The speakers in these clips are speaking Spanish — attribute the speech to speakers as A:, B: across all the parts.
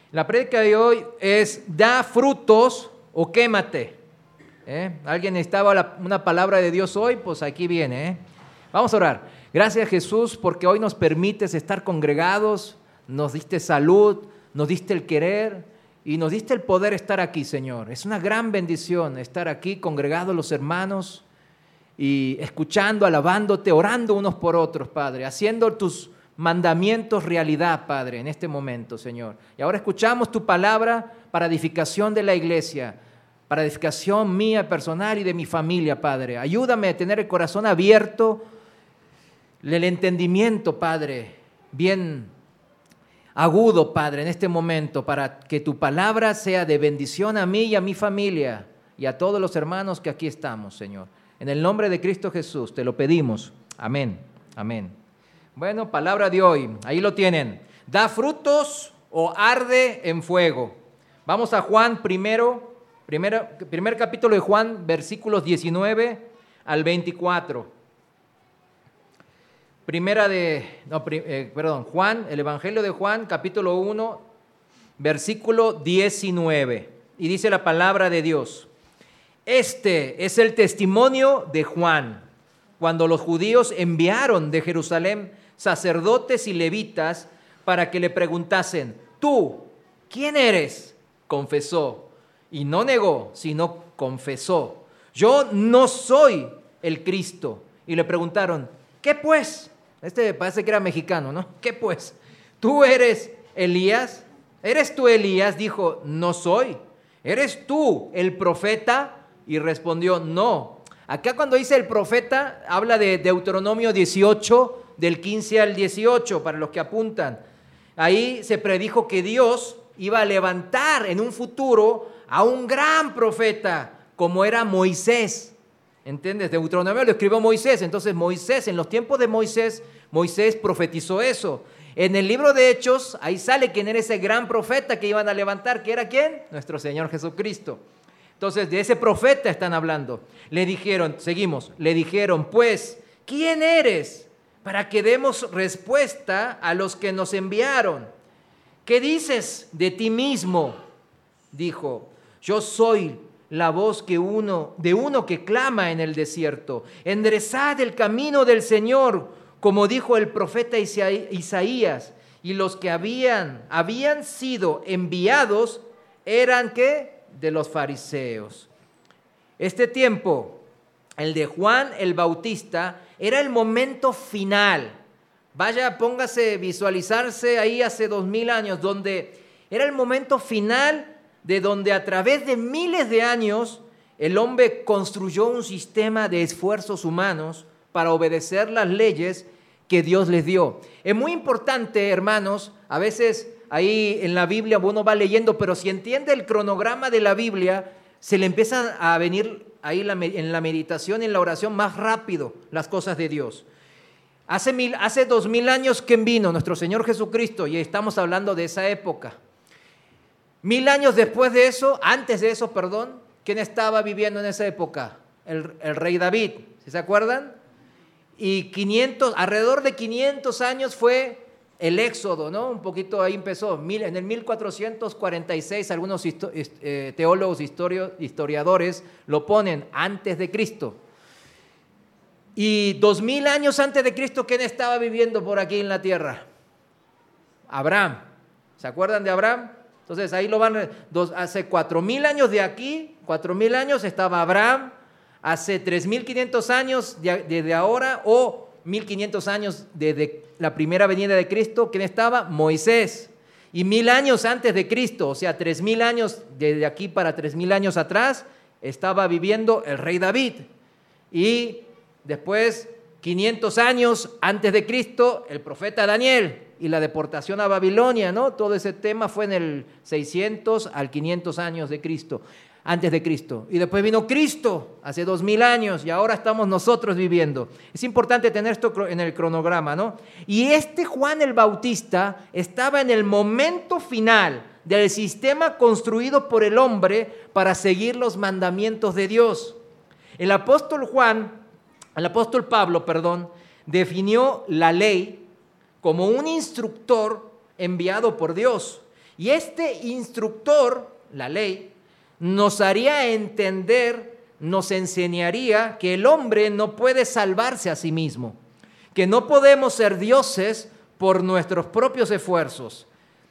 A: La prédica de hoy es da frutos o quémate. ¿Alguien necesitaba una palabra de Dios hoy? Pues aquí viene. Vamos a orar. Gracias, Jesús, porque hoy nos permites estar congregados, nos diste salud, nos diste el querer y nos diste el poder estar aquí, Señor. Es una gran bendición estar aquí congregados los hermanos y escuchando, alabándote, orando unos por otros, Padre, haciendo tus mandamientos realidad, Padre, en este momento, Señor. Y ahora escuchamos tu palabra para edificación de la iglesia, para edificación mía personal y de mi familia, Padre. Ayúdame a tener el corazón abierto, el entendimiento, Padre, bien agudo, Padre, en este momento, para que tu palabra sea de bendición a mí y a mi familia y a todos los hermanos que aquí estamos, Señor. En el nombre de Cristo Jesús te lo pedimos. Amén. Amén. Bueno, palabra de hoy, ahí lo tienen. ¿Da frutos o arde en fuego? Vamos a Juan primer capítulo de Juan, versículos 19 al 24. Juan, el Evangelio de Juan, capítulo 1, versículo 19. Y dice la palabra de Dios: Este es el testimonio de Juan, cuando los judíos enviaron de Jerusalén sacerdotes y levitas para que le preguntasen: ¿tú quién eres? Confesó, y no negó, sino confesó: yo no soy el Cristo. Y le preguntaron: ¿qué pues? Este parece que era mexicano, ¿no? ¿Qué pues? ¿Tú eres Elías? ¿Eres tú Elías? Dijo: no soy. ¿Eres tú el profeta? Y respondió: no. Acá cuando dice el profeta, habla de Deuteronomio 18, del 15 al 18, para los que apuntan. Ahí se predijo que Dios iba a levantar en un futuro a un gran profeta, como era Moisés. ¿Entiendes? Deuteronomio lo escribió Moisés. Entonces Moisés, en los tiempos de Moisés profetizó eso. En el libro de Hechos, ahí sale quién era ese gran profeta que iban a levantar. ¿Que era quién? Nuestro Señor Jesucristo. Entonces, de ese profeta están hablando. Le dijeron, pues, ¿quién eres? Para que demos respuesta a los que nos enviaron. ¿Qué dices de ti mismo? Dijo: yo soy la voz de uno que clama en el desierto. Enderezad el camino del Señor, como dijo el profeta Isaías. Y los que habían sido enviados eran ¿qué? De los fariseos. Este tiempo, el de Juan el Bautista, era el momento final. Vaya, póngase, visualizarse ahí hace 2000 años, donde era el momento final de donde a través de miles de años el hombre construyó un sistema de esfuerzos humanos para obedecer las leyes que Dios les dio. Es muy importante, hermanos, a veces ahí en la Biblia uno va leyendo, pero si entiende el cronograma de la Biblia, se le empiezan a venir ahí en la meditación y en la oración más rápido las cosas de Dios. Hace 2000 años que vino nuestro Señor Jesucristo y estamos hablando de esa época. 1000 años después de eso, antes de eso, ¿quién estaba viviendo en esa época? El rey David, ¿sí se acuerdan? Y alrededor de 500 años fue el Éxodo, ¿no? Un poquito ahí empezó. En el 1446, algunos teólogos, historiadores lo ponen antes de Cristo. Y 2000 años antes de Cristo, ¿quién estaba viviendo por aquí en la tierra? Abraham. ¿Se acuerdan de Abraham? Entonces ahí lo van, hace 4000 años de aquí, 4000 años estaba Abraham, hace 3500 años desde ahora, o 1500 años desde la primera venida de Cristo, ¿quién estaba? Moisés. Y 1000 años antes de Cristo, o sea, 3000 años desde aquí para 3000 años atrás, estaba viviendo el rey David. Y después, 500 años antes de Cristo, el profeta Daniel y la deportación a Babilonia, ¿no? Todo ese tema fue en el 600 al 500 años de Cristo, antes de Cristo. Y después vino Cristo hace 2000 años y ahora estamos nosotros viviendo. Es importante tener esto en el cronograma, ¿no? Y Juan el Bautista estaba en el momento final del sistema construido por el hombre para seguir los mandamientos de Dios. El apóstol Pablo, definió la ley como un instructor enviado por Dios. Y este instructor, la ley, nos haría entender, nos enseñaría que el hombre no puede salvarse a sí mismo, que no podemos ser dioses por nuestros propios esfuerzos.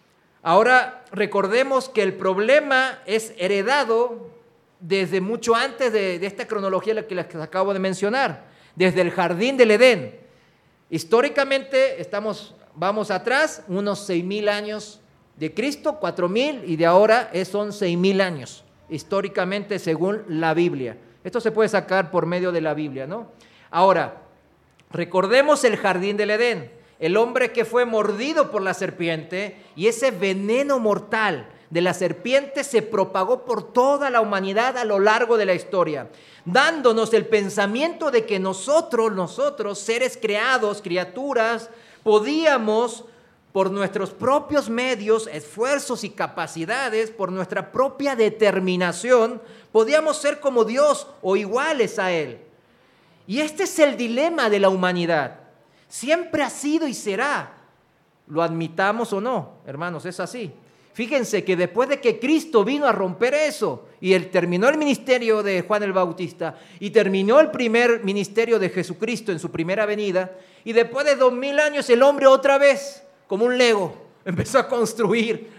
A: Ahora recordemos que el problema es heredado desde mucho antes de esta cronología que les acabo de mencionar, desde el jardín del Edén. Históricamente vamos atrás, unos 6.000 años de Cristo, 4.000, y de ahora son 6.000 años, históricamente según la Biblia. Esto se puede sacar por medio de la Biblia, ¿no? Ahora, recordemos el jardín del Edén. El hombre que fue mordido por la serpiente, y ese veneno mortal de la serpiente se propagó por toda la humanidad a lo largo de la historia, dándonos el pensamiento de que nosotros, seres creados, criaturas, podíamos, por nuestros propios medios, esfuerzos y capacidades, por nuestra propia determinación, podíamos ser como Dios o iguales a Él. Y este es el dilema de la humanidad. Siempre ha sido y será, lo admitamos o no, hermanos, es así. Fíjense que después de que Cristo vino a romper eso, y terminó el ministerio de Juan el Bautista, y terminó el primer ministerio de Jesucristo en su primera venida, y después de 2.000 años el hombre otra vez, como un Lego, empezó a construir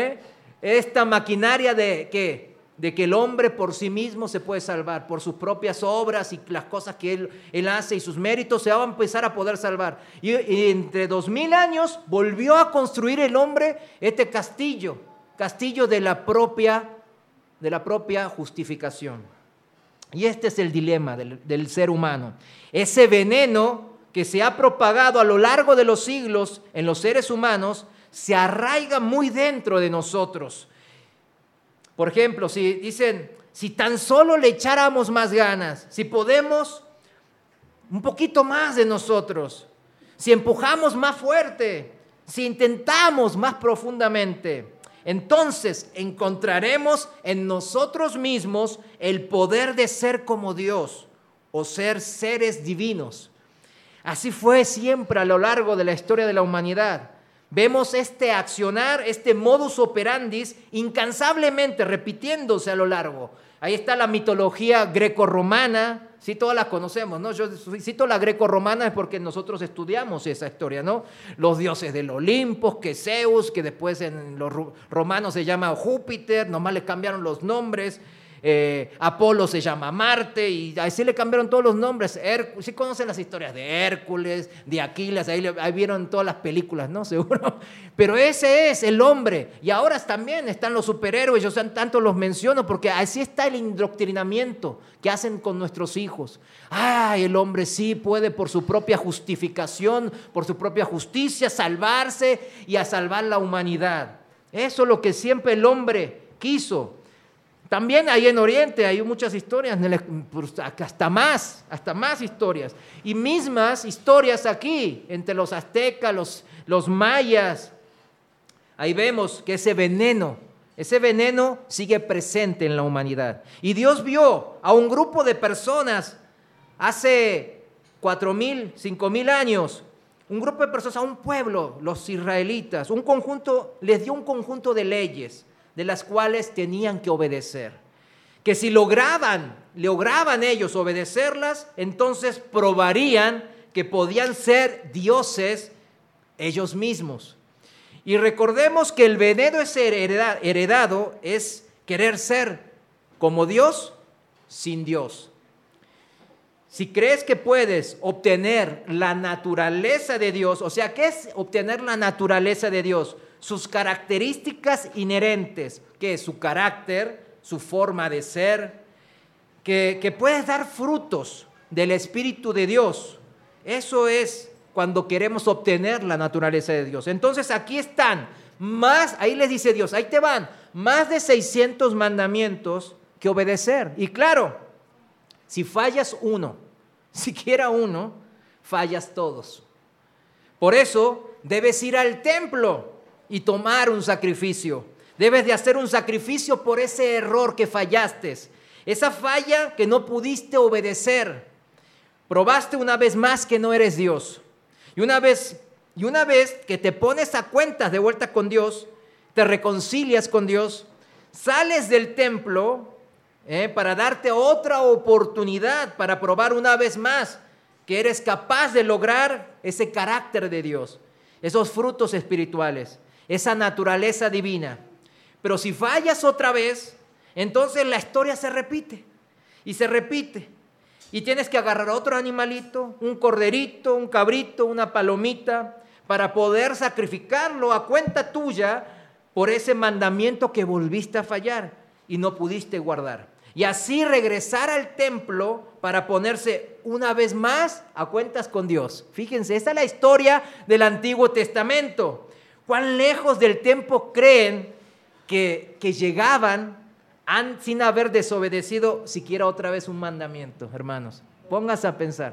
A: esta maquinaria de que el hombre por sí mismo se puede salvar, por sus propias obras y las cosas que él hace y sus méritos se va a empezar a poder salvar. Y entre 2.000 años volvió a construir el hombre este castillo de la propia justificación. Y este es el dilema del ser humano. Ese veneno que se ha propagado a lo largo de los siglos en los seres humanos se arraiga muy dentro de nosotros. Por ejemplo, si tan solo le echáramos más ganas, si podemos un poquito más de nosotros, si empujamos más fuerte, si intentamos más profundamente, entonces encontraremos en nosotros mismos el poder de ser como Dios o ser seres divinos. Así fue siempre a lo largo de la historia de la humanidad. Vemos este accionar, este modus operandi incansablemente repitiéndose a lo largo. Ahí está la mitología grecorromana, sí, todas la conocemos, ¿no? Yo cito la grecorromana es porque nosotros estudiamos esa historia, ¿no? Los dioses del Olimpo, que Zeus, que después en los romanos se llama Júpiter, nomás le cambiaron los nombres. Apolo se llama Marte y así le cambiaron todos los nombres. Sí conocen las historias de Hércules, de Aquiles, ahí vieron todas las películas, ¿no? Seguro. Pero ese es el hombre. Y ahora también están los superhéroes, yo tanto los menciono porque así está el indoctrinamiento que hacen con nuestros hijos. El hombre sí puede por su propia justificación, por su propia justicia salvarse y a salvar la humanidad. Eso es lo que siempre el hombre quiso. También ahí en Oriente hay muchas historias, hasta más historias. Y mismas historias aquí, entre los aztecas, los mayas. Ahí vemos que ese veneno sigue presente en la humanidad. Y Dios vio a un grupo de personas hace 4.000, 5.000 años, un grupo de personas, a un pueblo, los israelitas, les dio un conjunto de leyes de las cuales tenían que obedecer. Que si lograban ellos obedecerlas, entonces probarían que podían ser dioses ellos mismos. Y recordemos que el veneno heredado es querer ser como Dios sin Dios. Si crees que puedes obtener la naturaleza de Dios, o sea, ¿qué es obtener la naturaleza de Dios? Sus características inherentes, que es su carácter, su forma de ser, que puedes dar frutos del Espíritu de Dios. Eso es cuando queremos obtener la naturaleza de Dios. Entonces aquí están, ahí les dice Dios, ahí te van, más de 600 mandamientos que obedecer. Y claro, si fallas uno, siquiera uno, fallas todos. Por eso debes ir al templo y tomar un sacrificio. Debes de hacer un sacrificio por ese error que fallaste, esa falla que no pudiste obedecer. Probaste una vez más que no eres Dios. Y una vez que te pones a cuentas de vuelta con Dios, te reconcilias con Dios, sales del templo para darte otra oportunidad para probar una vez más que eres capaz de lograr ese carácter de Dios, esos frutos espirituales, esa naturaleza divina. Pero si fallas otra vez, entonces la historia se repite y se repite. Y tienes que agarrar otro animalito, un corderito, un cabrito, una palomita, para poder sacrificarlo a cuenta tuya por ese mandamiento que volviste a fallar y no pudiste guardar. Y así regresar al templo para ponerse una vez más a cuentas con Dios. Fíjense, esta es la historia del Antiguo Testamento. ¿Cuán lejos del templo creen que llegaban sin haber desobedecido siquiera otra vez un mandamiento, hermanos? Pónganse a pensar.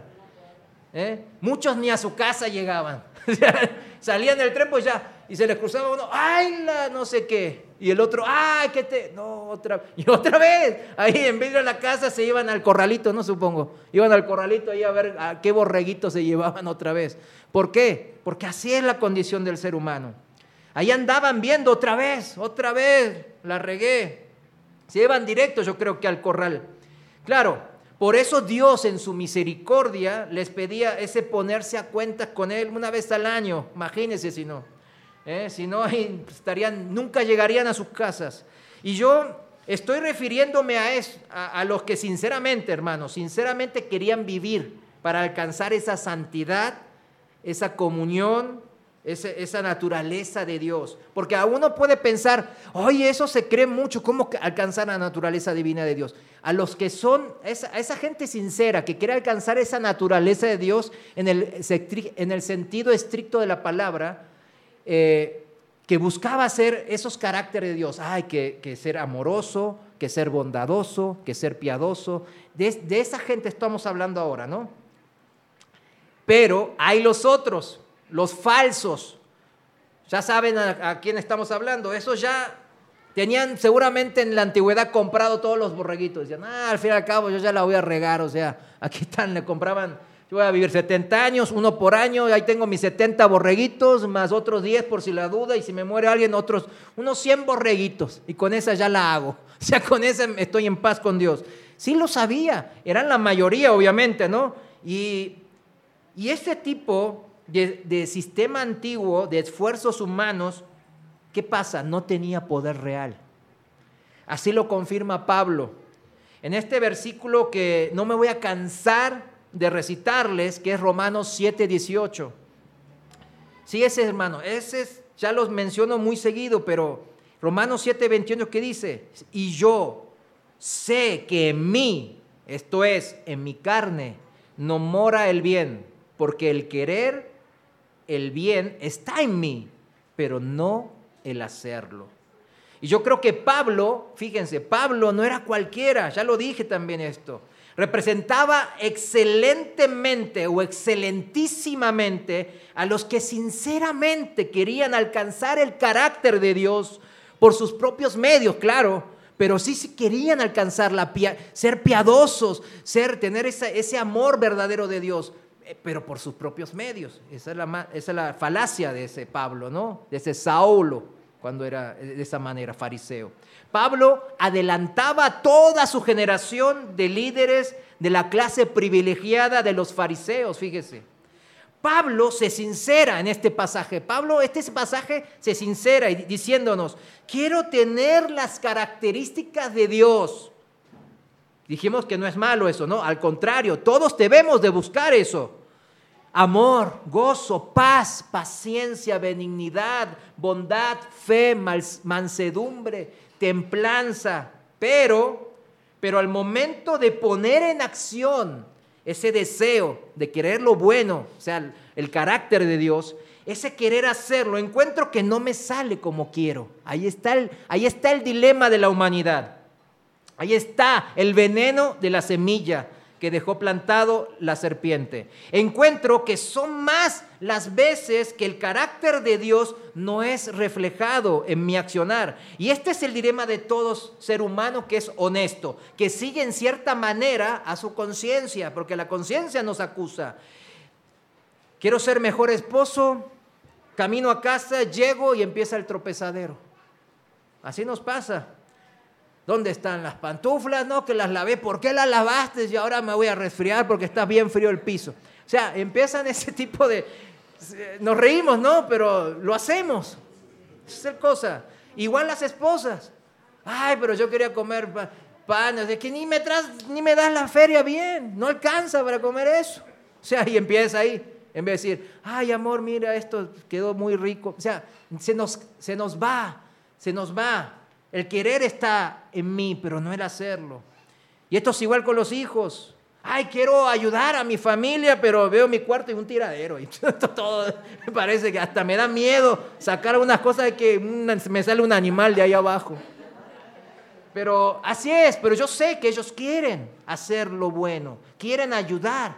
A: Muchos ni a su casa llegaban. Salían del templo y se les cruzaba uno, ¡ay, la no sé qué! Y el otro, ¡ay, qué te! No, otra vez. Y otra vez. Ahí en vez de ir a la casa se iban al corralito, ¿no? Supongo. Iban al corralito ahí a ver a qué borreguito se llevaban otra vez. ¿Por qué? Porque así es la condición del ser humano. Ahí andaban viendo otra vez, la regué. Se iban directo, yo creo que al corral. Claro, por eso Dios en su misericordia les pedía ese ponerse a cuentas con Él una vez al año. Imagínense si no. Si no, ahí nunca llegarían a sus casas. Y yo estoy refiriéndome a los que sinceramente, hermanos, sinceramente querían vivir para alcanzar esa santidad, esa comunión, esa naturaleza de Dios. Porque a uno puede pensar, oye, eso se cree mucho, ¿cómo alcanzar la naturaleza divina de Dios? A los que son, a esa gente sincera que quiere alcanzar esa naturaleza de Dios en el sentido estricto de la palabra, que buscaba ser esos caracteres de Dios. Hay que ser amoroso, que ser bondadoso, que ser piadoso. De esa gente estamos hablando ahora, ¿no? Pero hay los otros, los falsos. Ya saben a quién estamos hablando. Esos ya tenían seguramente en la antigüedad comprado todos los borreguitos. Decían, al fin y al cabo yo ya la voy a regar. O sea, aquí están, le compraban. Yo voy a vivir 70 años, uno por año, ahí tengo mis 70 borreguitos, más otros 10 por si la duda, y si me muere alguien, unos 100 borreguitos, y con esa ya la hago. O sea, con esa estoy en paz con Dios. Sí lo sabía, eran la mayoría, obviamente, ¿no? Y este tipo de sistema antiguo, de esfuerzos humanos, ¿qué pasa? No tenía poder real. Así lo confirma Pablo. En este versículo que no me voy a cansar de recitarles, que es Romanos 7:18. Sí, ese hermano, ya los menciono muy seguido, pero Romanos 7:21, ¿qué dice? Y yo sé que en mí, esto es, en mi carne, no mora el bien, porque el querer el bien está en mí, pero no el hacerlo. Y yo creo que Pablo, fíjense, Pablo no era cualquiera, ya lo dije también esto. Representaba excelentemente o excelentísimamente a los que sinceramente querían alcanzar el carácter de Dios por sus propios medios, claro, pero sí querían alcanzar ser piadosos, tener ese amor verdadero de Dios, pero por sus propios medios. Esa es la falacia de ese Pablo, ¿no? De ese Saulo, cuando era de esa manera fariseo. Pablo adelantaba a toda su generación de líderes de la clase privilegiada de los fariseos, fíjese. Pablo se sincera en este pasaje. Este pasaje se sincera diciéndonos, quiero tener las características de Dios. Dijimos que no es malo eso, ¿no? Al contrario, todos debemos de buscar eso. Amor, gozo, paz, paciencia, benignidad, bondad, fe, mansedumbre, templanza. Pero al momento de poner en acción ese deseo de querer lo bueno, o sea, el carácter de Dios, ese querer hacerlo, encuentro que no me sale como quiero. Ahí está el dilema de la humanidad. Ahí está el veneno de la semilla que dejó plantado la serpiente. Encuentro que son más las veces que el carácter de Dios no es reflejado en mi accionar. Y este es el dilema de todo ser humano que es honesto, que sigue en cierta manera a su conciencia, porque la conciencia nos acusa. Quiero ser mejor esposo, camino a casa, llego y empieza el tropezadero. Así nos pasa. ¿Dónde están las pantuflas? No, que las lavé. ¿Por qué las lavaste? Y ahora me voy a resfriar porque está bien frío el piso. O sea, empiezan ese tipo de... Nos reímos, ¿no? Pero lo hacemos. Esa es la cosa. Igual las esposas. Ay, pero yo quería comer pan. Es que ni me das la feria bien. No alcanza para comer eso. O sea, y empieza ahí. En vez de decir, ay, amor, mira, esto quedó muy rico. O sea, se nos va. El querer está en mí, pero no el hacerlo. Y esto es igual con los hijos. Ay, quiero ayudar a mi familia, pero veo mi cuarto y un tiradero. Y todo me parece que hasta me da miedo sacar unas cosas de que me sale un animal de ahí abajo. Pero así es, pero yo sé que ellos quieren hacer lo bueno, quieren ayudar.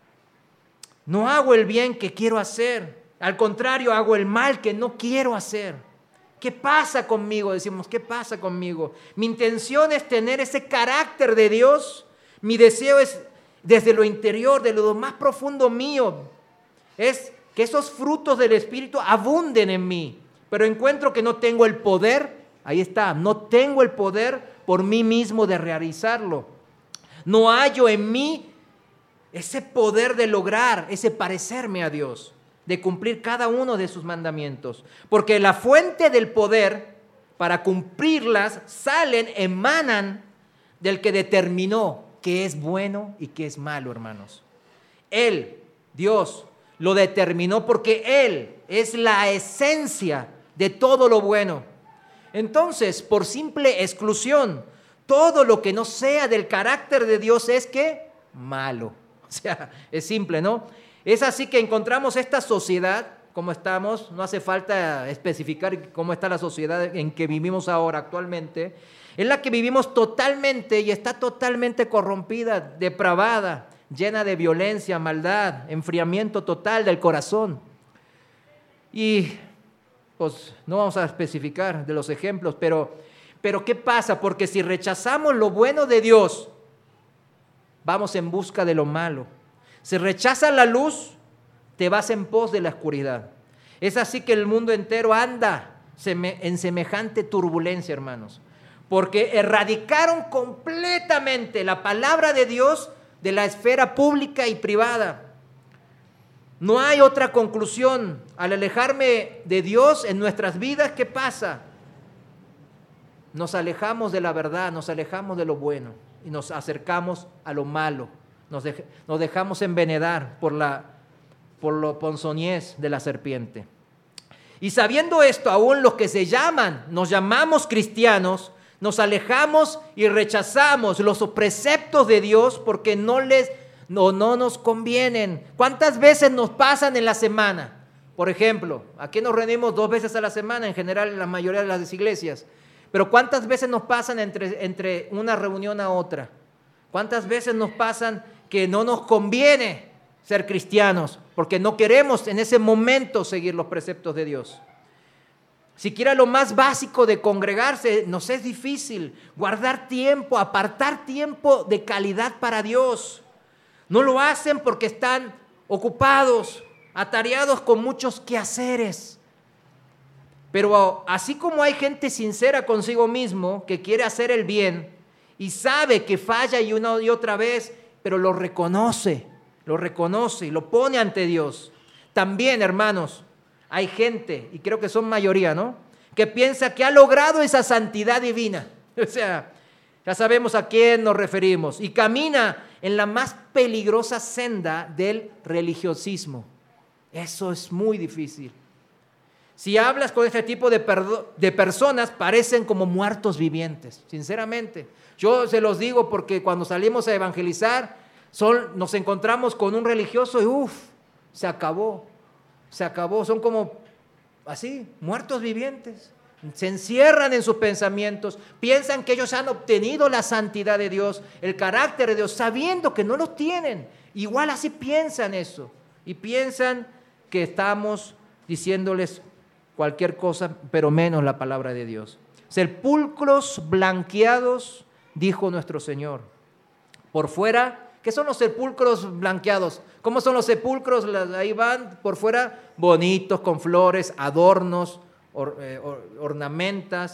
A: No hago el bien que quiero hacer, al contrario, hago el mal que no quiero hacer. ¿Qué pasa conmigo? Decimos, ¿qué pasa conmigo? Mi intención es tener ese carácter de Dios. Mi deseo es, desde lo interior, de lo más profundo mío, es que esos frutos del Espíritu abunden en mí. Pero encuentro que no tengo el poder, ahí está, no tengo el poder por mí mismo de realizarlo. No hallo en mí ese poder de lograr, ese parecerme a Dios, de cumplir cada uno de sus mandamientos. Porque la fuente del poder para cumplirlas emanan del que determinó qué es bueno y qué es malo, hermanos. Él, Dios, lo determinó porque Él es la esencia de todo lo bueno. Entonces, por simple exclusión, todo lo que no sea del carácter de Dios es ¿qué? Malo. O sea, es simple, ¿no? Es así que encontramos esta sociedad, como estamos, no hace falta especificar cómo está la sociedad en que vivimos ahora actualmente, en la que vivimos totalmente y está totalmente corrompida, depravada, llena de violencia, maldad, enfriamiento total del corazón. Y pues no vamos a especificar de los ejemplos, pero ¿qué pasa? Porque si rechazamos lo bueno de Dios, vamos en busca de lo malo. Si rechazas la luz, te vas en pos de la oscuridad. Es así que el mundo entero anda en semejante turbulencia, hermanos, porque erradicaron completamente la palabra de Dios de la esfera pública y privada. No hay otra conclusión. Al alejarme de Dios en nuestras vidas, ¿qué pasa? Nos alejamos de la verdad, nos alejamos de lo bueno y nos acercamos a lo malo. Nos dejamos envenenar por lo ponzoñez de la serpiente. Y sabiendo esto, aún los que nos llamamos cristianos, nos alejamos y rechazamos los preceptos de Dios porque no nos convienen. ¿Cuántas veces nos pasan en la semana? Por ejemplo, aquí nos reunimos 2 veces a la semana, en general en la mayoría de las iglesias. Pero ¿cuántas veces nos pasan entre una reunión a otra? ¿Cuántas veces nos pasan que no nos conviene ser cristianos porque no queremos en ese momento seguir los preceptos de Dios? Siquiera lo más básico de congregarse nos es difícil, guardar tiempo, apartar tiempo de calidad para Dios. No lo hacen porque están ocupados, atareados con muchos quehaceres. Pero así como hay gente sincera consigo mismo que quiere hacer el bien y sabe que falla y una y otra vez, pero lo reconoce y lo pone ante Dios. También, hermanos, hay gente, y creo que son mayoría, ¿no?, que piensa que ha logrado esa santidad divina. O sea, ya sabemos a quién nos referimos. Y camina en la más peligrosa senda del religiosismo. Eso es muy difícil. Si hablas con este tipo de personas, parecen como muertos vivientes, sinceramente. Yo se los digo porque cuando salimos a evangelizar, nos encontramos con un religioso y se acabó, son como así, muertos vivientes. Se encierran en sus pensamientos, piensan que ellos han obtenido la santidad de Dios, el carácter de Dios, sabiendo que no lo tienen. Igual así piensan eso, y piensan que estamos diciéndoles cualquier cosa, pero menos la palabra de Dios. Sepulcros blanqueados, dijo nuestro Señor. Por fuera, ¿qué son los sepulcros blanqueados? ¿Cómo son los sepulcros? Ahí van por fuera, bonitos, con flores, adornos, ornamentas,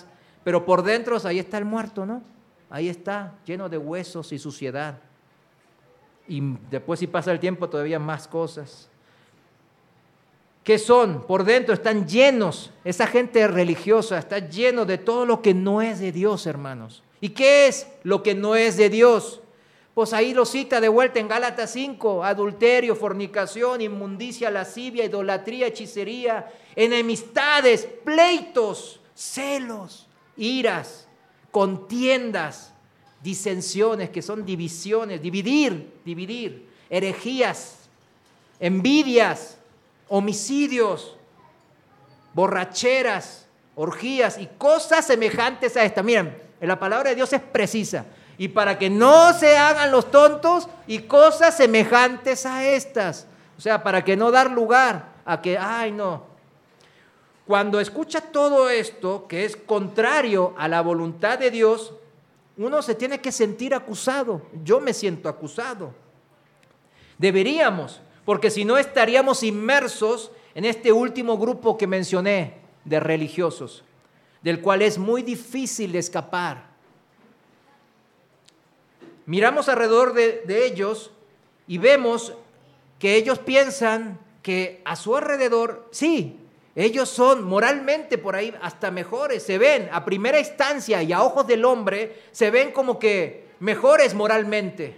A: pero por dentro ahí está el muerto, ¿no? Ahí está, lleno de huesos y suciedad. Y después, si pasa el tiempo, todavía más cosas. ¿Qué son? Por dentro están llenos, esa gente religiosa está lleno de todo lo que no es de Dios, hermanos. ¿Y qué es lo que no es de Dios? Pues ahí lo cita de vuelta en Gálatas 5, adulterio, fornicación, inmundicia, lascivia, idolatría, hechicería, enemistades, pleitos, celos, iras, contiendas, disensiones, que son divisiones, dividir, herejías, envidias, homicidios, borracheras, orgías y cosas semejantes a esta. Miren, la palabra de Dios es precisa. Y para que no se hagan los tontos y cosas semejantes a estas. O sea, para que no dar lugar a que, ay no. Cuando escucha todo esto, que es contrario a la voluntad de Dios, uno se tiene que sentir acusado. Yo me siento acusado. Deberíamos, porque si no estaríamos inmersos en este último grupo que mencioné de religiosos, del cual es muy difícil de escapar. Miramos alrededor de ellos y vemos que ellos piensan que a su alrededor, sí, ellos son moralmente por ahí hasta mejores, se ven a primera instancia y a ojos del hombre, se ven como que mejores moralmente.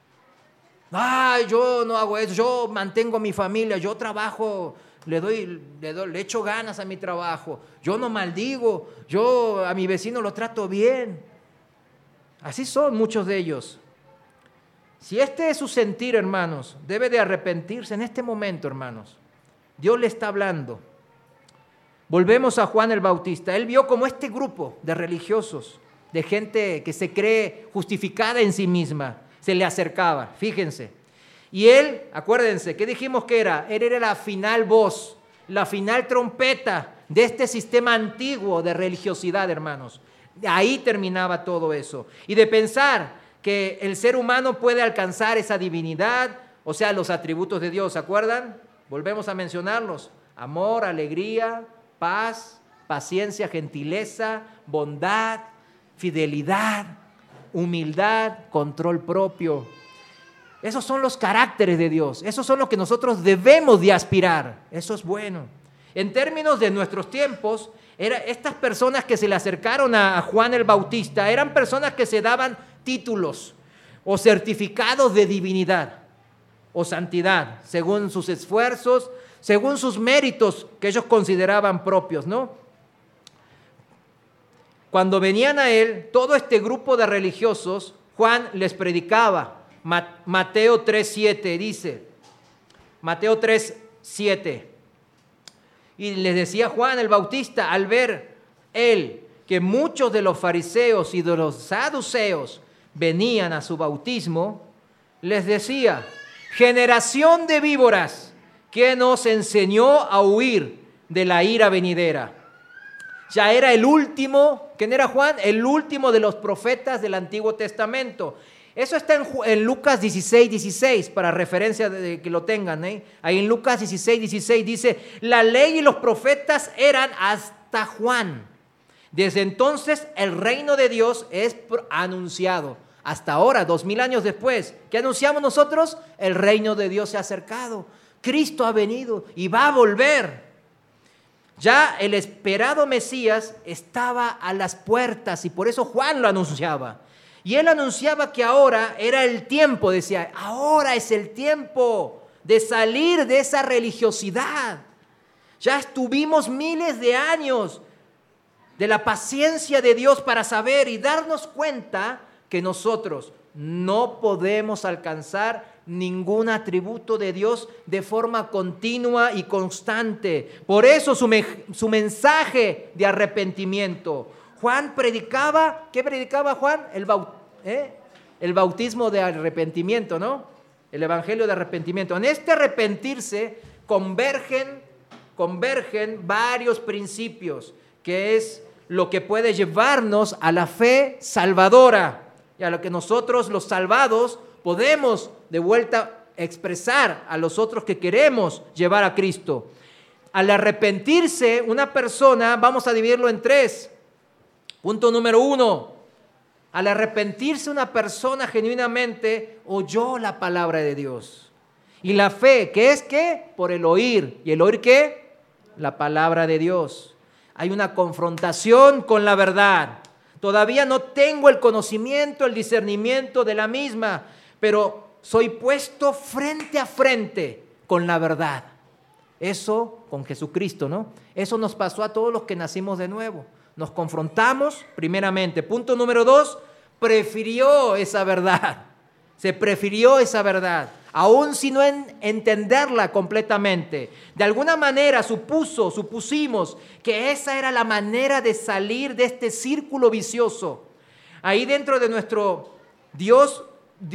A: Yo no hago eso, yo mantengo a mi familia, yo trabajo, le echo ganas a mi trabajo, yo no maldigo, yo a mi vecino lo trato bien. Así son muchos de ellos. Si este es su sentir, hermanos, debe de arrepentirse en este momento, hermanos. Dios le está hablando. Volvemos a Juan el Bautista. Él vio como este grupo de religiosos, de gente que se cree justificada en sí misma, se le acercaba, fíjense. Y él, acuérdense, ¿qué dijimos que era? Él era la final voz, la final trompeta de este sistema antiguo de religiosidad, hermanos. Ahí terminaba todo eso. Y de pensar que el ser humano puede alcanzar esa divinidad, o sea, los atributos de Dios, ¿se acuerdan? Volvemos a mencionarlos. Amor, alegría, paz, paciencia, gentileza, bondad, fidelidad, humildad, control propio. Esos son los caracteres de Dios. Esos son los que nosotros debemos de aspirar. Eso es bueno. En términos de nuestros tiempos, estas personas que se le acercaron a Juan el Bautista eran personas que se daban títulos o certificados de divinidad o santidad, según sus esfuerzos, según sus méritos que ellos consideraban propios, ¿no? Cuando venían a él, todo este grupo de religiosos, Juan les predicaba. Mateo 3:7 dice, Mateo 3:7. Y les decía Juan el Bautista, al ver él que muchos de los fariseos y de los saduceos venían a su bautismo, les decía, generación de víboras, ¿quién os enseñó a huir de la ira venidera? Ya era el último, ¿quién era Juan? El último de los profetas del Antiguo Testamento. Eso está en Lucas 16:16, para referencia de que lo tengan. Ahí en Lucas 16:16 dice, la ley y los profetas eran hasta Juan. Desde entonces el reino de Dios es anunciado. Hasta ahora, 2000 años después, ¿qué anunciamos nosotros? El reino de Dios se ha acercado. Cristo ha venido y va a volver. Ya el esperado Mesías estaba a las puertas y por eso Juan lo anunciaba. Y él anunciaba que ahora era el tiempo, decía, ahora es el tiempo de salir de esa religiosidad. Ya estuvimos miles de años de la paciencia de Dios para saber y darnos cuenta que nosotros no podemos alcanzar ningún atributo de Dios de forma continua y constante. Por eso su mensaje de arrepentimiento. Juan predicaba, ¿qué predicaba Juan? El bautismo de arrepentimiento, ¿no? El evangelio de arrepentimiento. En este arrepentirse convergen varios principios, que es lo que puede llevarnos a la fe salvadora y a lo que nosotros, los salvados, podemos de vuelta expresar a los otros que queremos llevar a Cristo. Al arrepentirse una persona, vamos a dividirlo en tres. Punto número 1. Al arrepentirse una persona genuinamente, oyó la palabra de Dios. Y la fe, ¿qué es qué? Por el oír. ¿Y el oír qué? La palabra de Dios. Hay una confrontación con la verdad. Todavía no tengo el conocimiento, el discernimiento de la misma, pero soy puesto frente a frente con la verdad. Eso con Jesucristo, ¿no? Eso nos pasó a todos los que nacimos de nuevo. Nos confrontamos primeramente. Punto número 2, prefirió esa verdad. Se prefirió esa verdad, aún sin entenderla completamente. De alguna manera supusimos que esa era la manera de salir de este círculo vicioso. Ahí dentro de nuestro Dios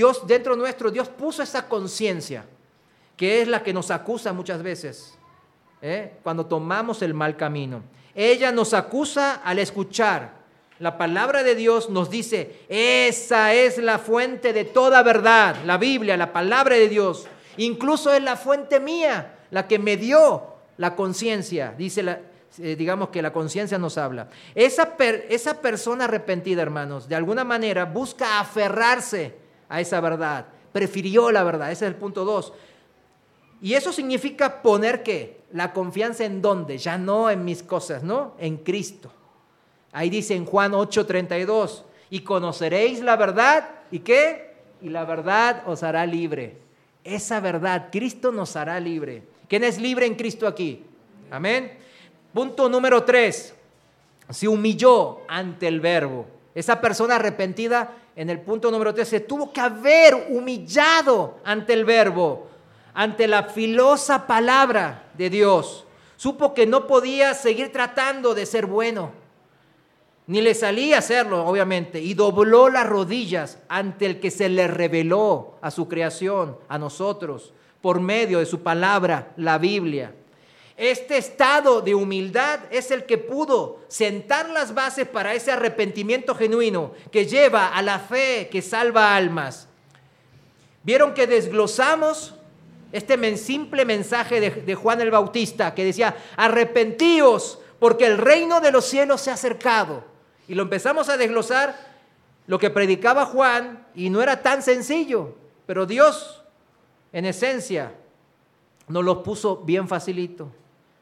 A: puso esa conciencia, que es la que nos acusa muchas veces, cuando tomamos el mal camino. Ella nos acusa al escuchar. La palabra de Dios nos dice, esa es la fuente de toda verdad, la Biblia, la palabra de Dios. Incluso es la fuente mía, la que me dio la conciencia. Digamos que la conciencia nos habla. Esa persona arrepentida, hermanos, de alguna manera busca aferrarse a esa verdad. Prefirió la verdad, ese es el punto 2. Y eso significa poner ¿qué? La confianza en ¿dónde? Ya no en mis cosas, ¿no? En Cristo. Ahí dice en Juan 8:32, y conoceréis la verdad, ¿y qué? Y la verdad os hará libre. Esa verdad, Cristo nos hará libre. ¿Quién es libre en Cristo aquí? Amén. Punto número 3, se humilló ante el Verbo. Esa persona arrepentida, en el punto número 3, se tuvo que haber humillado ante el Verbo, ante la filosa palabra de Dios. Supo que no podía seguir tratando de ser bueno, ni le salía hacerlo, obviamente, y dobló las rodillas ante el que se le reveló a su creación, a nosotros, por medio de su palabra, la Biblia. Este estado de humildad es el que pudo sentar las bases para ese arrepentimiento genuino que lleva a la fe que salva almas. ¿Vieron que desglosamos este simple mensaje de Juan el Bautista que decía, arrepentíos porque el reino de los cielos se ha acercado? Y lo empezamos a desglosar, lo que predicaba Juan, y no era tan sencillo, pero Dios, en esencia, nos lo puso bien facilito.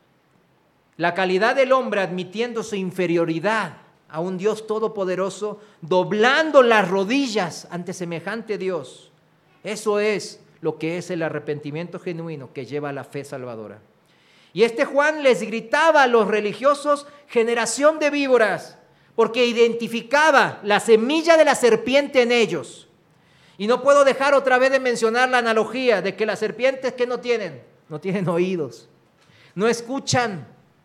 A: La calidad del hombre admitiendo su inferioridad a un Dios todopoderoso, doblando las rodillas ante semejante Dios. Eso es lo que es el arrepentimiento genuino que lleva a la fe salvadora. Y este Juan les gritaba a los religiosos, generación de víboras, porque identificaba la semilla de la serpiente en ellos. Y no puedo dejar otra vez de mencionar la analogía de que las serpientes que no tienen oídos, no escuchan,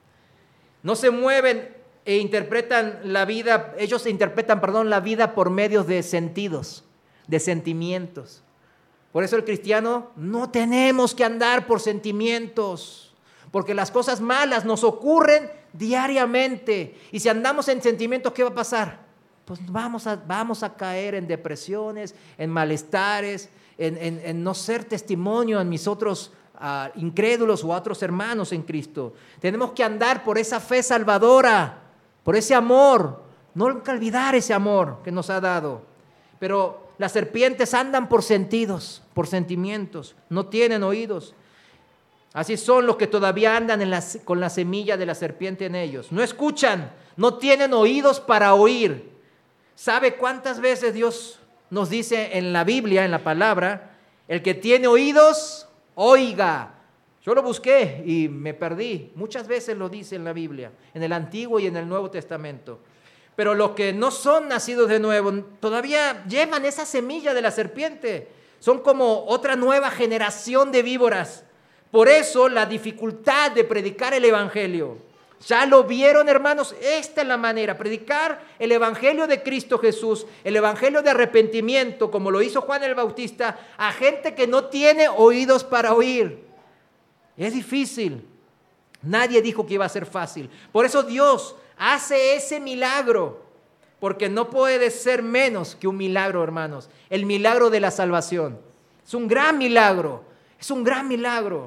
A: no se mueven e interpretan la vida, ellos interpretan, la vida por medios de sentidos, de sentimientos. Por eso el cristiano no tenemos que andar por sentimientos, porque las cosas malas nos ocurren diariamente. Y si andamos en sentimientos, ¿qué va a pasar? Pues vamos a caer en depresiones, en malestares, en no ser testimonio a mis otros incrédulos o a otros hermanos en Cristo. Tenemos que andar por esa fe salvadora, por ese amor. No nunca olvidar ese amor que nos ha dado. Pero las serpientes andan por sentidos, por sentimientos, no tienen oídos. Así son los que todavía andan con la semilla de la serpiente en ellos. No escuchan, no tienen oídos para oír. ¿Sabe cuántas veces Dios nos dice en la Biblia, en la palabra, el que tiene oídos, oiga? Yo lo busqué y me perdí. Muchas veces lo dice en la Biblia, en el Antiguo y en el Nuevo Testamento. Pero los que no son nacidos de nuevo todavía llevan esa semilla de la serpiente. Son como otra nueva generación de víboras. Por eso la dificultad de predicar el Evangelio. ¿Ya lo vieron, hermanos? Esta es la manera, predicar el Evangelio de Cristo Jesús, el Evangelio de arrepentimiento, como lo hizo Juan el Bautista, a gente que no tiene oídos para oír. Es difícil. Nadie dijo que iba a ser fácil. Por eso Dios hace ese milagro, porque no puede ser menos que un milagro, hermanos. El milagro de la salvación. Es un gran milagro, es un gran milagro.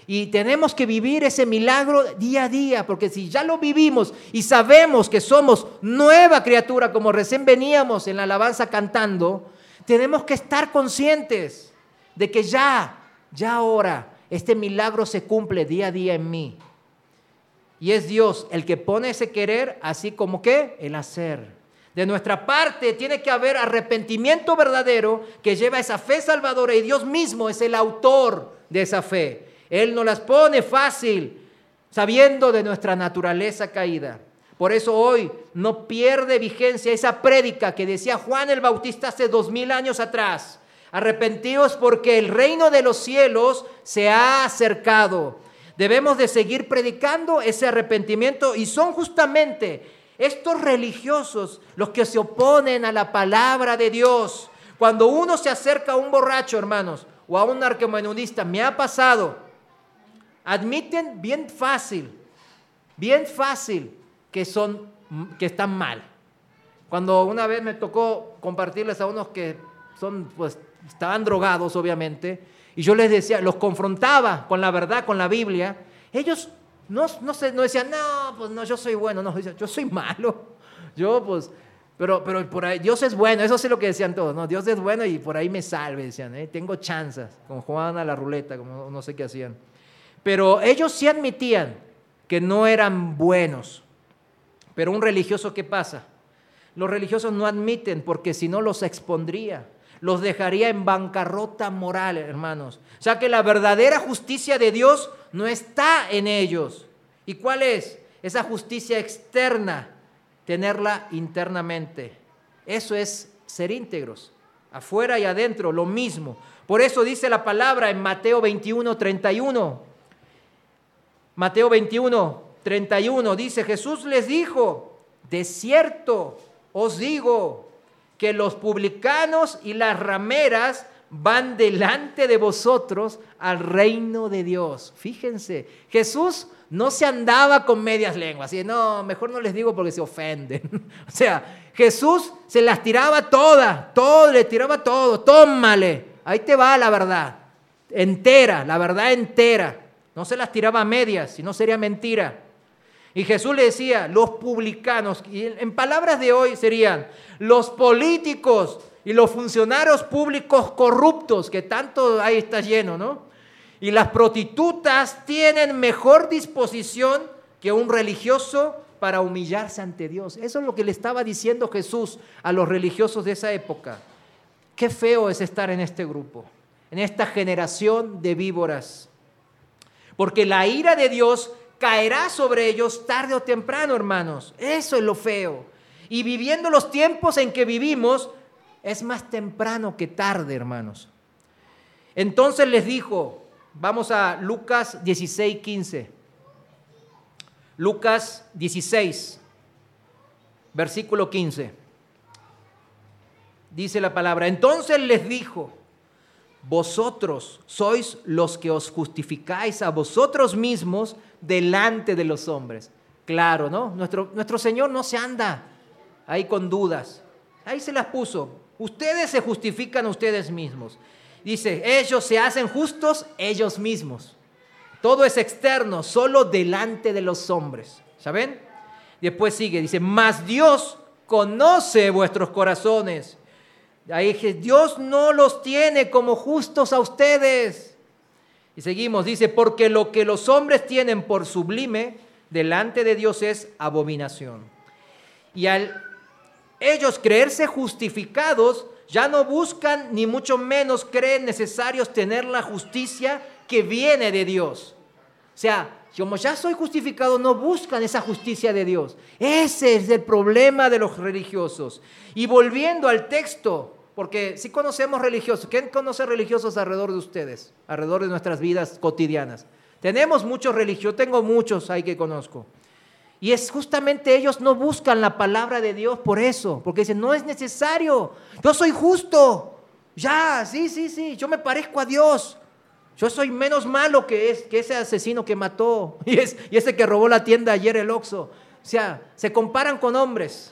A: Y tenemos que vivir ese milagro día a día, porque si ya lo vivimos y sabemos que somos nueva criatura, como recién veníamos en la alabanza cantando, tenemos que estar conscientes de que ya ahora, este milagro se cumple día a día en mí. Y es Dios el que pone ese querer, así como que el hacer. De nuestra parte tiene que haber arrepentimiento verdadero que lleva a esa fe salvadora, y Dios mismo es el autor de esa fe. Él nos las pone fácil, sabiendo de nuestra naturaleza caída. Por eso hoy no pierde vigencia esa prédica que decía Juan el Bautista hace 2000 años atrás. Arrepentíos porque el reino de los cielos se ha acercado. Debemos de seguir predicando ese arrepentimiento, y son justamente estos religiosos los que se oponen a la palabra de Dios. Cuando uno se acerca a un borracho, hermanos, o a un narcomenudista, me ha pasado, admiten bien fácil que están mal. Cuando una vez me tocó compartirles a unos que estaban drogados, obviamente, y yo les decía, los confrontaba con la verdad, con la Biblia, ellos no decían, no, yo soy bueno, no, decían, yo soy malo, pero por ahí, Dios es bueno, eso sí es lo que decían todos, no, Dios es bueno y por ahí me salve, decían, tengo chances, como jugaban a la ruleta, como no sé qué hacían. Pero ellos sí admitían que no eran buenos. Pero un religioso, ¿qué pasa? Los religiosos no admiten, porque si no los expondría, los dejaría en bancarrota moral, hermanos. O sea que la verdadera justicia de Dios no está en ellos. ¿Y cuál es? Esa justicia externa, tenerla internamente. Eso es ser íntegros, afuera y adentro, lo mismo. Por eso dice la palabra en Mateo 21:31. Mateo 21:31 dice, Jesús les dijo, de cierto os digo que los publicanos y las rameras van delante de vosotros al reino de Dios. Fíjense, Jesús no se andaba con medias lenguas, así, no, mejor no les digo porque se ofenden. O sea, Jesús se las tiraba todas, le tiraba todo, tómale, ahí te va la verdad, entera, la verdad entera. No se las tiraba a medias, si no sería mentira. Y Jesús le decía, los publicanos, y en palabras de hoy serían los políticos y los funcionarios públicos corruptos, que tanto ahí está lleno, ¿no? Y las prostitutas tienen mejor disposición que un religioso para humillarse ante Dios. Eso es lo que le estaba diciendo Jesús a los religiosos de esa época. Qué feo es estar en este grupo, en esta generación de víboras. Porque la ira de Dios caerá sobre ellos tarde o temprano, hermanos. Eso es lo feo. Y viviendo los tiempos en que vivimos, es más temprano que tarde, hermanos. Entonces les dijo, vamos a Lucas 16:15. Lucas 16, versículo 15. Dice la palabra, entonces les dijo, vosotros sois los que os justificáis a vosotros mismos delante de los hombres. Claro, ¿no? Nuestro Señor no se anda ahí con dudas. Ahí se las puso. Ustedes se justifican a ustedes mismos. Dice, ellos se hacen justos ellos mismos. Todo es externo, solo delante de los hombres. ¿Saben? Después sigue, dice, mas Dios conoce vuestros corazones. Ahí dice, Dios no los tiene como justos a ustedes. Y seguimos, dice, porque lo que los hombres tienen por sublime, delante de Dios es abominación. Y al ellos creerse justificados, ya no buscan ni mucho menos creen necesarios tener la justicia que viene de Dios. O sea, como ya soy justificado, no buscan esa justicia de Dios. Ese es el problema de los religiosos. Y volviendo al texto, porque si conocemos religiosos, ¿quién conoce religiosos alrededor de ustedes? Alrededor de nuestras vidas cotidianas. Tenemos muchos religiosos, tengo muchos ahí que conozco. Y es justamente ellos no buscan la palabra de Dios por eso, porque dicen, no es necesario, yo soy justo, ya, sí, yo me parezco a Dios, yo soy menos malo que ese asesino que mató y ese que robó la tienda ayer, el Oxxo. O sea, se comparan con hombres.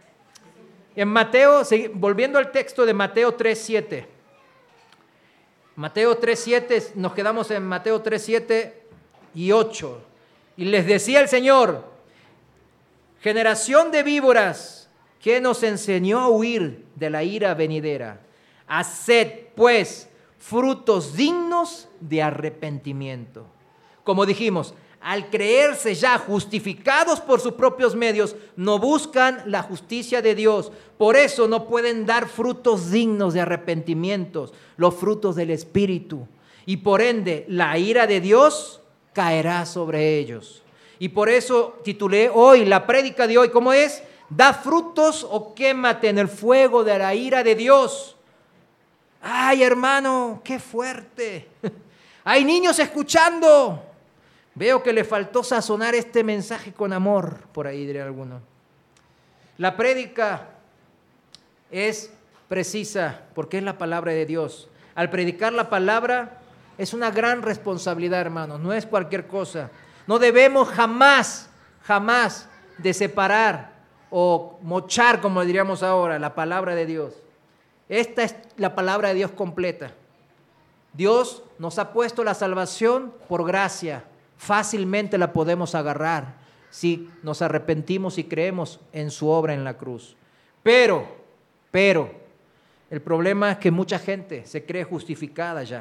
A: En Mateo, volviendo al texto de Mateo 3:7, Mateo 3:7, nos quedamos en Mateo 3:7 y 8. Y les decía el Señor: generación de víboras, que nos enseñó a huir de la ira venidera. Haced, pues, frutos dignos de arrepentimiento. Como dijimos, al creerse ya justificados por sus propios medios, no buscan la justicia de Dios. Por eso no pueden dar frutos dignos de arrepentimiento, los frutos del Espíritu. Y por ende, la ira de Dios caerá sobre ellos. Y por eso titulé hoy, la prédica de hoy, ¿cómo es? Da frutos o quémate en el fuego de la ira de Dios. Ay, hermano, qué fuerte. Hay niños escuchando. Veo que le faltó sazonar este mensaje con amor, por ahí diría alguno. La prédica es precisa porque es la palabra de Dios. Al predicar la palabra es una gran responsabilidad, hermanos, no es cualquier cosa. No debemos jamás de separar o mochar, como diríamos ahora, la palabra de Dios. Esta es la palabra de Dios completa. Dios nos ha puesto la salvación por gracia. Fácilmente la podemos agarrar si nos arrepentimos y creemos en su obra en la cruz. Pero, el problema es que mucha gente se cree justificada ya.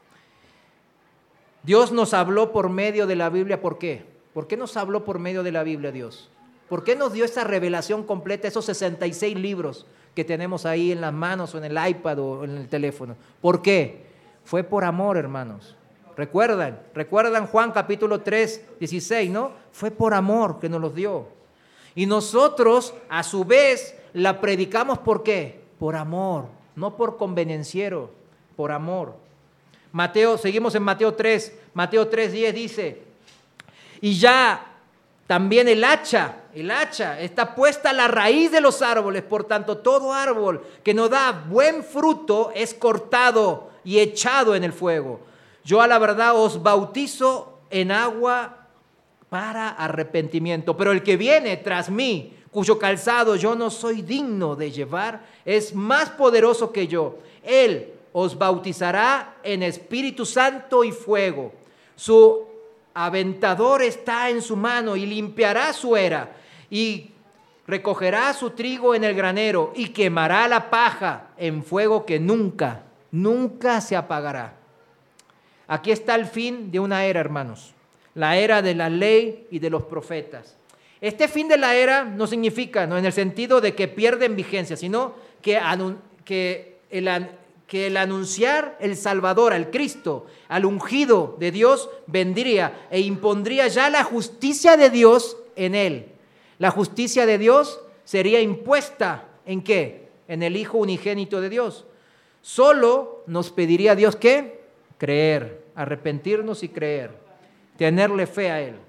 A: Dios nos habló por medio de la Biblia, ¿por qué? ¿Por qué nos habló por medio de la Biblia Dios? ¿Por qué nos dio esa revelación completa, esos 66 libros que tenemos ahí en las manos o en el iPad o en el teléfono? ¿Por qué? Fue por amor, hermanos. ¿Recuerdan Juan capítulo 3, 16, ¿no? Fue por amor que nos los dio. Y nosotros, a su vez, la predicamos ¿por qué? Por amor, no por convenenciero, por amor. Seguimos en Mateo 3, Mateo 3:10 dice: y ya también el hacha está puesta a la raíz de los árboles, por tanto todo árbol que no da buen fruto es cortado y echado en el fuego. Yo a la verdad os bautizo en agua para arrepentimiento, pero el que viene tras mí, cuyo calzado yo no soy digno de llevar, es más poderoso que yo. Él os bautizará en Espíritu Santo y fuego. Su aventador está en su mano y limpiará su era y recogerá su trigo en el granero y quemará la paja en fuego que nunca se apagará. Aquí está el fin de una era, hermanos, la era de la ley y de los profetas. Este fin de la era no significa, no en el sentido de que pierden vigencia, sino que el anunciar el Salvador, al Cristo, al ungido de Dios, vendría e impondría ya la justicia de Dios en él. La justicia de Dios sería impuesta ¿en qué? En el Hijo unigénito de Dios. Solo nos pediría Dios ¿qué? Creer, arrepentirnos y creer, tenerle fe a Él.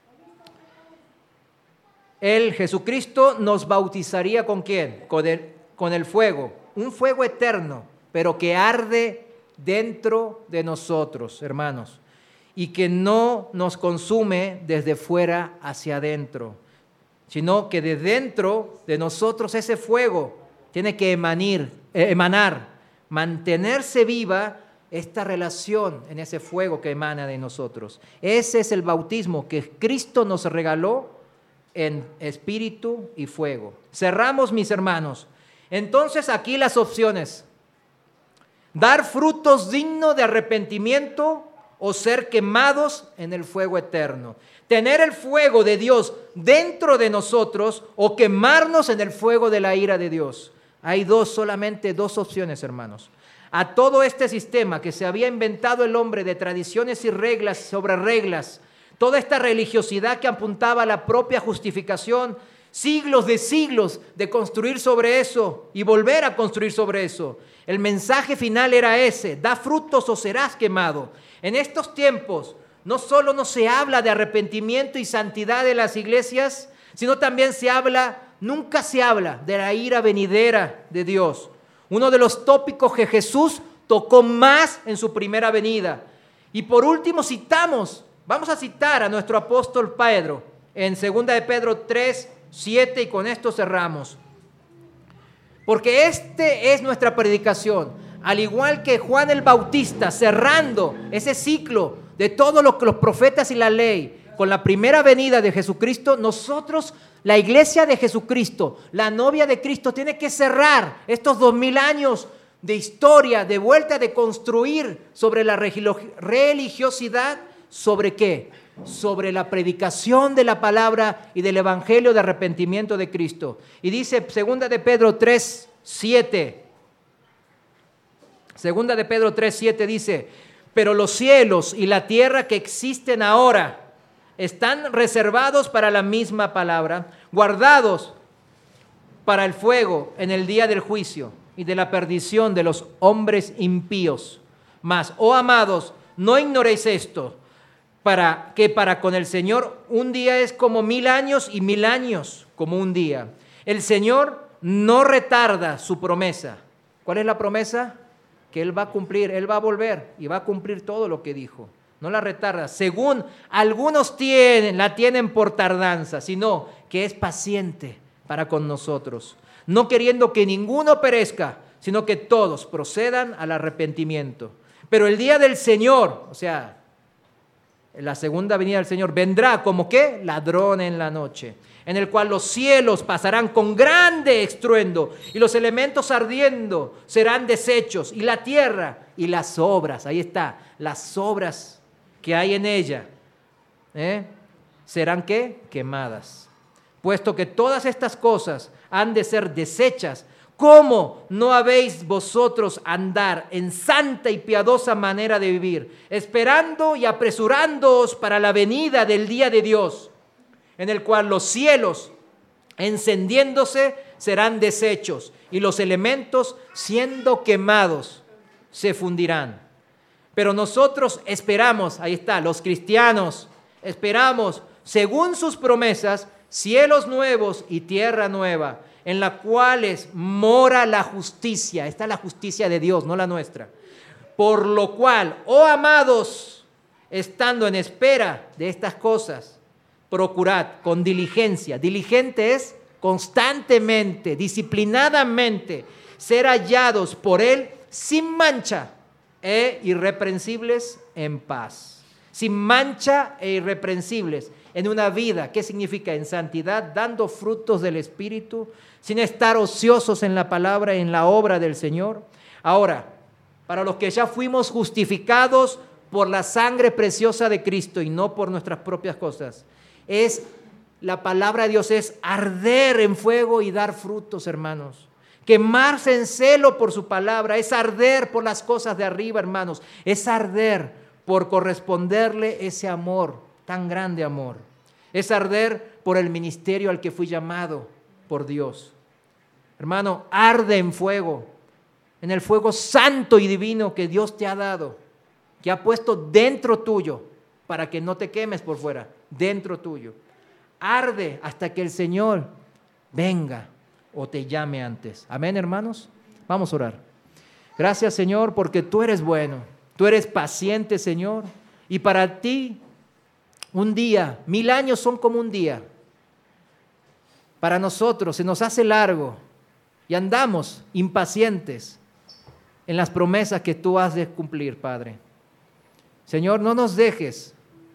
A: Él, Jesucristo, nos bautizaría ¿con quién? Con el fuego, un fuego eterno, pero que arde dentro de nosotros, hermanos, y que no nos consume desde fuera hacia adentro, sino que de dentro de nosotros ese fuego tiene que emanar, mantenerse viva esta relación en ese fuego que emana de nosotros. Ese es el bautismo que Cristo nos regaló en espíritu y fuego. Cerramos, mis hermanos. Entonces aquí las opciones: dar frutos dignos de arrepentimiento o ser quemados en el fuego eterno. Tener el fuego de Dios dentro de nosotros o quemarnos en el fuego de la ira de Dios. Hay solamente dos opciones, hermanos. A todo este sistema que se había inventado el hombre de tradiciones y reglas sobre reglas, toda esta religiosidad que apuntaba a la propia justificación, siglos de construir sobre eso y volver a construir sobre eso. El mensaje final era ese: da frutos o serás quemado. En estos tiempos no solo no se habla de arrepentimiento y santidad de las iglesias, sino también nunca se habla de la ira venidera de Dios. Uno de los tópicos que Jesús tocó más en su primera venida. Y por último vamos a citar a nuestro apóstol Pedro en 2 de Pedro 3, 7, y con esto cerramos. Porque esta es nuestra predicación. al igual que Juan el Bautista, cerrando ese ciclo de todo lo que los profetas y la ley, con la primera venida de Jesucristo, nosotros, la iglesia de Jesucristo, la novia de Cristo, tiene que cerrar estos 2000 años de historia, de vuelta, de construir sobre la religiosidad. ¿Sobre qué? Sobre la predicación de la palabra y del evangelio de arrepentimiento de Cristo. Y dice 2 de Pedro 3:7. 2 de Pedro 3:7 dice: pero los cielos y la tierra que existen ahora están reservados para la misma palabra, guardados para el fuego en el día del juicio y de la perdición de los hombres impíos. Mas, oh amados, no ignoréis esto, para con el Señor un día es como 1000 años y 1000 años como un día. El Señor no retarda su promesa. ¿Cuál es la promesa? Que Él va a cumplir, Él va a volver y va a cumplir todo lo que dijo. No la retarda, según algunos la tienen por tardanza, sino que es paciente para con nosotros, no queriendo que ninguno perezca, sino que todos procedan al arrepentimiento. Pero el día del Señor, o sea, la segunda venida del Señor, vendrá como ¿qué? Ladrón en la noche, en el cual los cielos pasarán con grande estruendo y los elementos ardiendo serán deshechos, y la tierra y las obras, ahí está, las obras que hay en ella, serán ¿qué? Quemadas. Puesto que todas estas cosas han de ser deshechas, ¿cómo no habéis vosotros andar en santa y piadosa manera de vivir, esperando y apresurándoos para la venida del día de Dios, en el cual los cielos, encendiéndose, serán deshechos, y los elementos, siendo quemados, se fundirán? Pero nosotros esperamos, ahí está, los cristianos, esperamos, según sus promesas, cielos nuevos y tierra nueva, en la cuales mora la justicia. Está la justicia de Dios, no la nuestra. Por lo cual, oh amados, estando en espera de estas cosas, procurad con diligencia. Diligente es constantemente, disciplinadamente, ser hallados por Él sin mancha e irreprensibles en paz. Sin mancha e irreprensibles en una vida, ¿qué significa? En santidad, dando frutos del Espíritu, sin estar ociosos en la palabra y en la obra del Señor. Ahora, para los que ya fuimos justificados por la sangre preciosa de Cristo y no por nuestras propias cosas, la palabra de Dios es arder en fuego y dar frutos, hermanos. Quemarse en celo por su palabra, es arder por las cosas de arriba, hermanos. Es arder por corresponderle ese amor, tan grande amor. Es arder por el ministerio al que fui llamado por Dios. Hermano, arde en fuego, en el fuego santo y divino que Dios te ha dado, que ha puesto dentro tuyo, para que no te quemes por fuera, dentro tuyo. Arde hasta que el Señor venga o te llame antes. Amén, hermanos. Vamos a orar. Gracias, Señor, porque tú eres bueno, tú eres paciente, Señor, y para ti un día, 1000 años son como un día. Para nosotros se nos hace largo y andamos impacientes en las promesas que tú has de cumplir, Padre. Señor, no nos dejes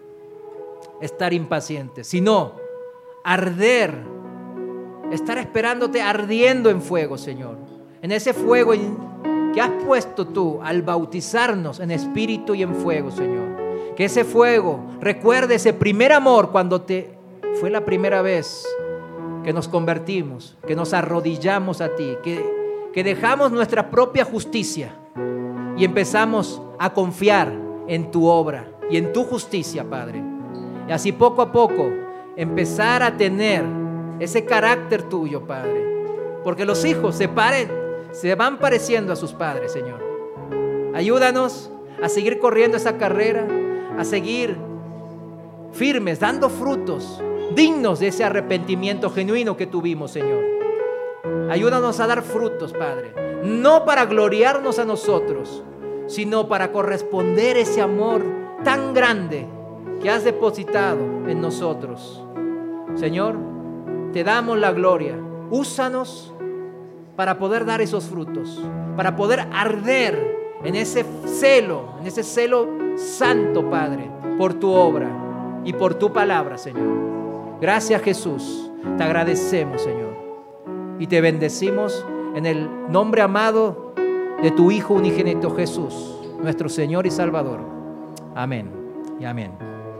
A: estar impacientes, sino arder, estar esperándote ardiendo en fuego, Señor. En ese fuego que has puesto tú al bautizarnos en espíritu y en fuego, Señor. Que ese fuego recuerde ese primer amor cuando fue la primera vez que nos convertimos, que nos arrodillamos a ti, que dejamos nuestra propia justicia y empezamos a confiar en tu obra y en tu justicia, Padre. Y así poco a poco empezar a tener ese carácter tuyo, Padre. Porque los hijos se van pareciendo a sus padres, Señor. Ayúdanos a seguir corriendo esa carrera, a seguir firmes, dando frutos dignos de ese arrepentimiento genuino que tuvimos, Señor. Ayúdanos a dar frutos, Padre, no para gloriarnos a nosotros, sino para corresponder ese amor tan grande que has depositado en nosotros. Señor, te damos la gloria. Úsanos para poder dar esos frutos, para poder arder en ese celo santo, Padre, por tu obra y por tu palabra, Señor. Gracias, Jesús. Te agradecemos, Señor, y te bendecimos en el nombre amado de tu Hijo unigénito Jesús, nuestro Señor y Salvador. Amén y amén.